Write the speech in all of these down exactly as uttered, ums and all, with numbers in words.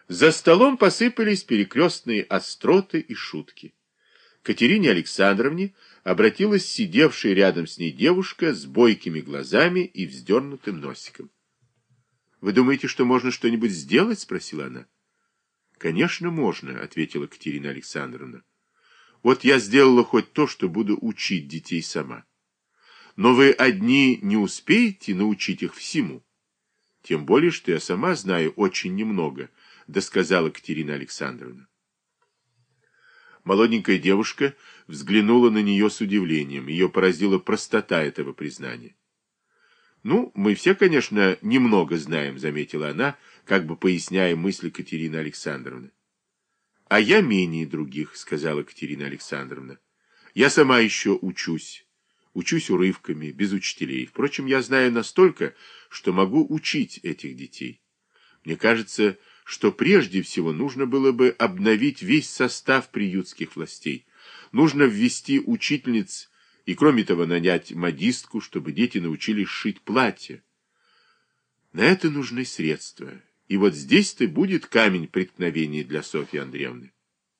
За столом посыпались перекрестные остроты и шутки. К Катерине Александровне обратилась сидевшая рядом с ней девушка с бойкими глазами и вздернутым носиком. — Вы думаете, что можно что-нибудь сделать? — спросила она. — Конечно, можно, — ответила Катерина Александровна. — Вот я сделала хоть то, что буду учить детей сама. Но вы одни не успеете научить их всему. Тем более, что я сама знаю очень немного, — досказала Катерина Александровна. Молоденькая девушка взглянула на нее с удивлением. Ее поразила простота этого признания. «Ну, мы все, конечно, немного знаем», — заметила она, как бы поясняя мысли Катерины Александровны. «А я менее других», — сказала Катерина Александровна. «Я сама еще учусь. Учусь урывками, без учителей. Впрочем, я знаю настолько, что могу учить этих детей. Мне кажется, что прежде всего нужно было бы обновить весь состав приютских властей. Нужно ввести учительниц и, кроме того, нанять модистку, чтобы дети научились шить платья. На это нужны средства. И вот здесь-то будет камень преткновения для Софьи Андреевны».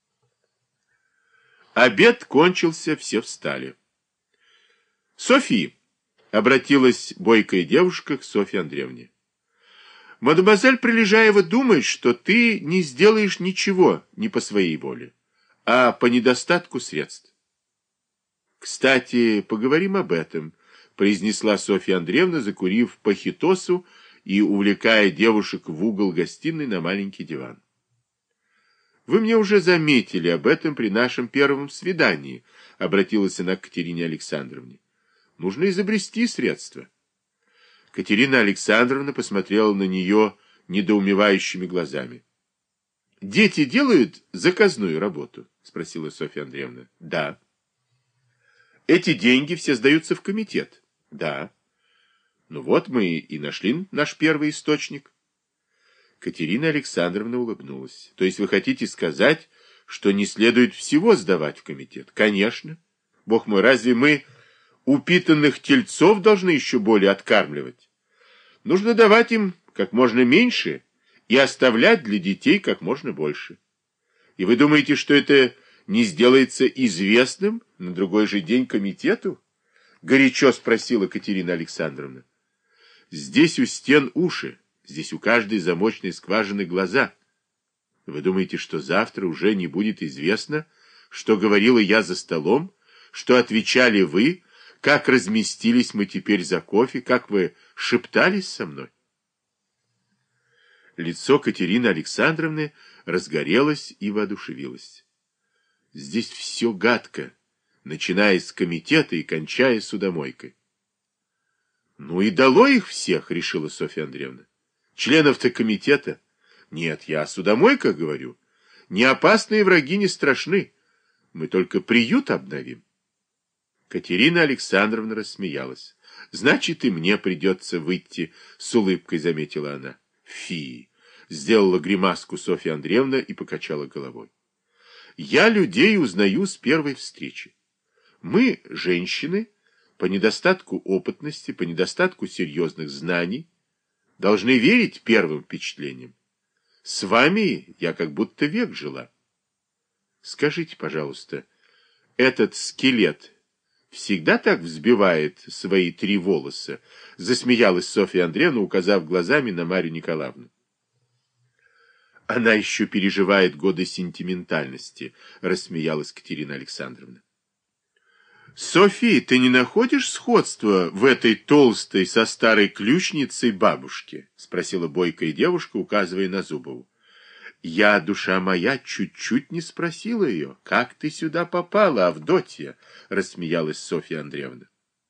Обед кончился, все встали. «Софья!» — обратилась бойкая девушка к Софье Андреевне. «Мадемуазель Прилежаева думает, что ты не сделаешь ничего не по своей воле, а по недостатку средств». «Кстати, поговорим об этом», — произнесла Софья Андреевна, закурив пахитосу и увлекая девушек в угол гостиной на маленький диван. «Вы мне уже заметили об этом при нашем первом свидании», — обратилась она к Катерине Александровне. «Нужно изобрести средства». Катерина Александровна посмотрела на нее недоумевающими глазами. «Дети делают заказную работу?» — спросила Софья Андреевна. «Да». «Эти деньги все сдаются в комитет?» «Да». «Ну вот мы и нашли наш первый источник». Катерина Александровна улыбнулась. «То есть вы хотите сказать, что не следует всего сдавать в комитет?» «Конечно. Бог мой, разве мы упитанных тельцов должны еще более откармливать? Нужно давать им как можно меньше и оставлять для детей как можно больше. И вы думаете, что это не сделается известным на другой же день комитету?» Горячо спросила Катерина Александровна. «Здесь у стен уши, здесь у каждой замочной скважины глаза. Вы думаете, что завтра уже не будет известно, что говорила я за столом, что отвечали вы, как разместились мы теперь за кофе, как вы шептались со мной?» Лицо Катерины Александровны разгорелось и воодушевилось. «Здесь все гадко, начиная с комитета и кончая судомойкой». «Ну и дало их всех», — решила Софья Андреевна. «Членов-то комитета? Нет, я о судомойках говорю. Неопасные враги не страшны. Мы только приют обновим». Катерина Александровна рассмеялась. «Значит, и мне придется выйти», — с улыбкой заметила она. «Фи!» — сделала гримаску Софья Андреевна и покачала головой. «Я людей узнаю с первой встречи. Мы, женщины, по недостатку опытности, по недостатку серьезных знаний, должны верить первым впечатлениям. С вами я как будто век жила. Скажите, пожалуйста, этот скелет всегда так взбивает свои три волоса?» — засмеялась Софья Андреевна, указав глазами на Марью Николаевну. «Она еще переживает годы сентиментальности», — рассмеялась Катерина Александровна. «София, ты не находишь сходства в этой толстой со старой ключницей бабушке?» — спросила бойкая девушка, указывая на Зубову. «Я, душа моя, чуть-чуть не спросила ее. Как ты сюда попала, Авдотья?» — рассмеялась Софья Андреевна.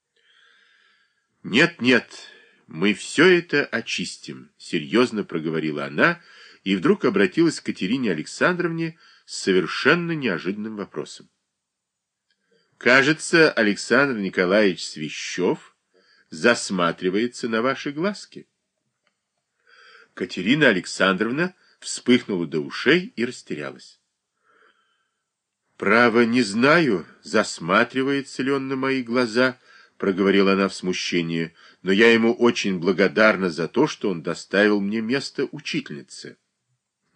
«Нет, нет, мы все это очистим», — серьезно проговорила она и вдруг обратилась к Катерине Александровне с совершенно неожиданным вопросом. «Кажется, Александр Николаевич Свящев засматривается на ваши глазки». Катерина Александровна вспыхнула до ушей и растерялась. «Право, не знаю, засматривается ли он на мои глаза», — проговорила она в смущении, «но я ему очень благодарна за то, что он доставил мне место учительницы».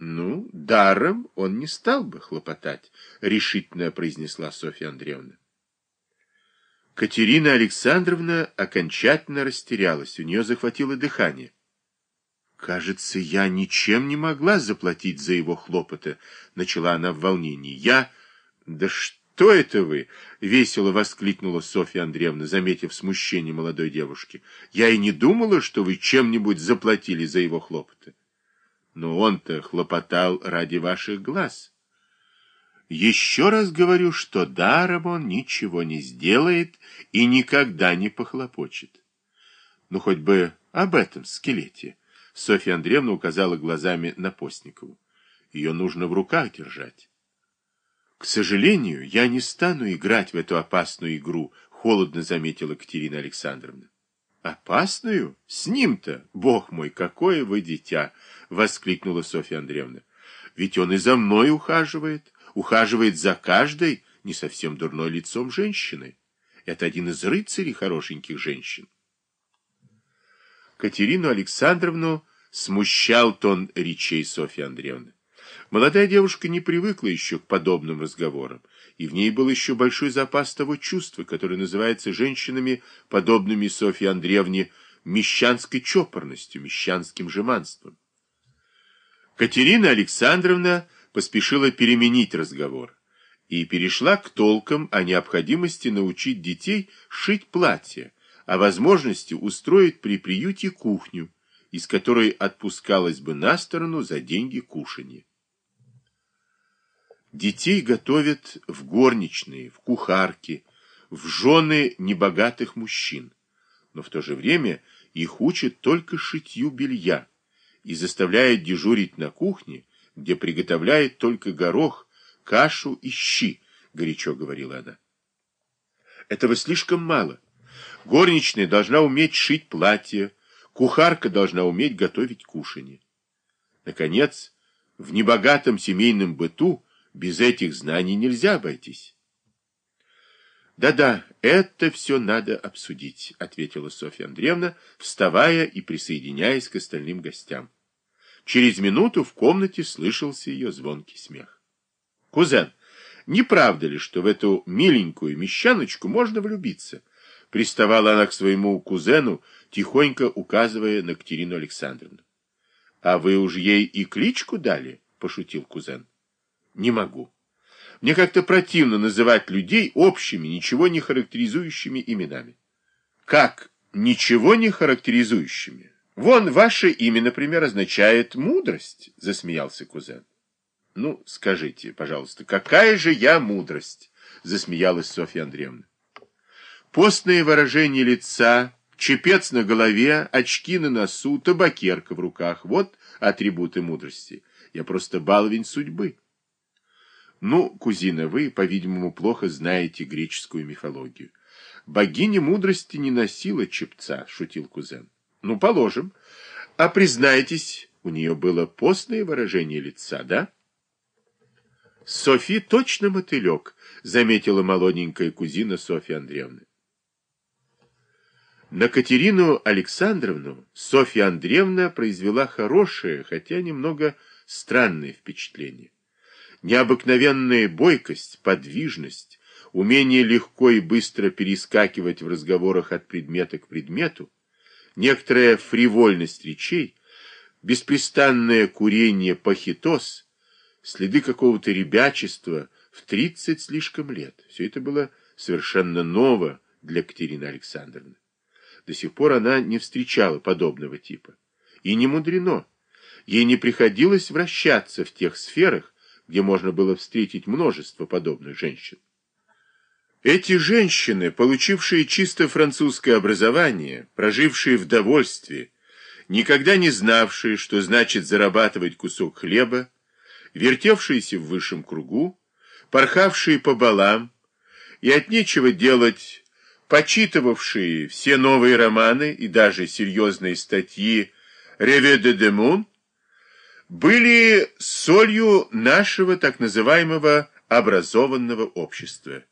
Ну, даром он не стал бы хлопотать, решительно произнесла Софья Андреевна. Катерина Александровна окончательно растерялась, у нее захватило дыхание. «Кажется, я ничем не могла заплатить за его хлопоты», — начала она в волнении. «Я... Да что это вы?» — весело воскликнула Софья Андреевна, заметив смущение молодой девушки. «Я и не думала, что вы чем-нибудь заплатили за его хлопоты. Но он-то хлопотал ради ваших глаз. Еще раз говорю, что даром он ничего не сделает и никогда не похлопочет. Ну, хоть бы об этом скелете». Софья Андреевна указала глазами на Постникову. Ее нужно в руках держать. К сожалению, я не стану играть в эту опасную игру, холодно заметила Катерина Александровна. Опасную? С ним-то? Бог мой, какое вы дитя! Воскликнула Софья Андреевна. Ведь он и за мной ухаживает, ухаживает за каждой не совсем дурной лицом женщины. Это один из рыцарей хорошеньких женщин. Катерину Александровну смущал тон речей Софьи Андреевны. Молодая девушка не привыкла еще к подобным разговорам, и в ней был еще большой запас того чувства, которое называется женщинами, подобными Софье Андреевне, мещанской чопорностью, мещанским жеманством. Катерина Александровна поспешила переменить разговор и перешла к толкам о необходимости научить детей шить платья, о возможности устроить при приюте кухню, из которой отпускалась бы на сторону за деньги кушанье. Детей готовят в горничные, в кухарки, в жены небогатых мужчин, но в то же время их учат только шитью белья и заставляют дежурить на кухне, где приготовляют только горох, кашу и щи, горячо говорила она. Этого слишком мало. Горничная должна уметь шить платья, кухарка должна уметь готовить кушанье. Наконец, в небогатом семейном быту без этих знаний нельзя обойтись. «Да-да, это все надо обсудить», — ответила Софья Андреевна, вставая и присоединяясь к остальным гостям. Через минуту в комнате слышался ее звонкий смех. «Кузен, не правда ли, что в эту миленькую мещаночку можно влюбиться?» Приставала она к своему кузену, тихонько указывая на Катерину Александровну. — А вы уж ей и кличку дали? — пошутил кузен. — Не могу. Мне как-то противно называть людей общими, ничего не характеризующими именами. — Как ничего не характеризующими? Вон, ваше имя, например, означает «мудрость», — засмеялся кузен. — Ну, скажите, пожалуйста, какая же я мудрость? — засмеялась Софья Андреевна. Постное выражение лица, чепец на голове, очки на носу, табакерка в руках — вот атрибуты мудрости. Я просто баловень судьбы. Ну, кузина, вы, по-видимому, плохо знаете греческую мифологию. Богиня мудрости не носила чепца, шутил кузен. Ну, положим. А признайтесь, у нее было постное выражение лица, да? Софи точно мотылек, заметила молоденькая кузина Софья Андреевна. На Катерину Александровну Софья Андреевна произвела хорошее, хотя немного странное впечатление. Необыкновенная бойкость, подвижность, умение легко и быстро перескакивать в разговорах от предмета к предмету, некоторая фривольность речей, беспрестанное курение пахитос, следы какого-то ребячества в тридцать слишком лет. Все это было совершенно ново для Катерины Александровны. До сих пор она не встречала подобного типа. И не мудрено. Ей не приходилось вращаться в тех сферах, где можно было встретить множество подобных женщин. Эти женщины, получившие чисто французское образование, прожившие в довольстве, никогда не знавшие, что значит зарабатывать кусок хлеба, вертевшиеся в высшем кругу, порхавшие по балам и от нечего делать, почитывавшие все новые романы и даже серьезные статьи «Revue de deux mondes», были солью нашего так называемого образованного общества.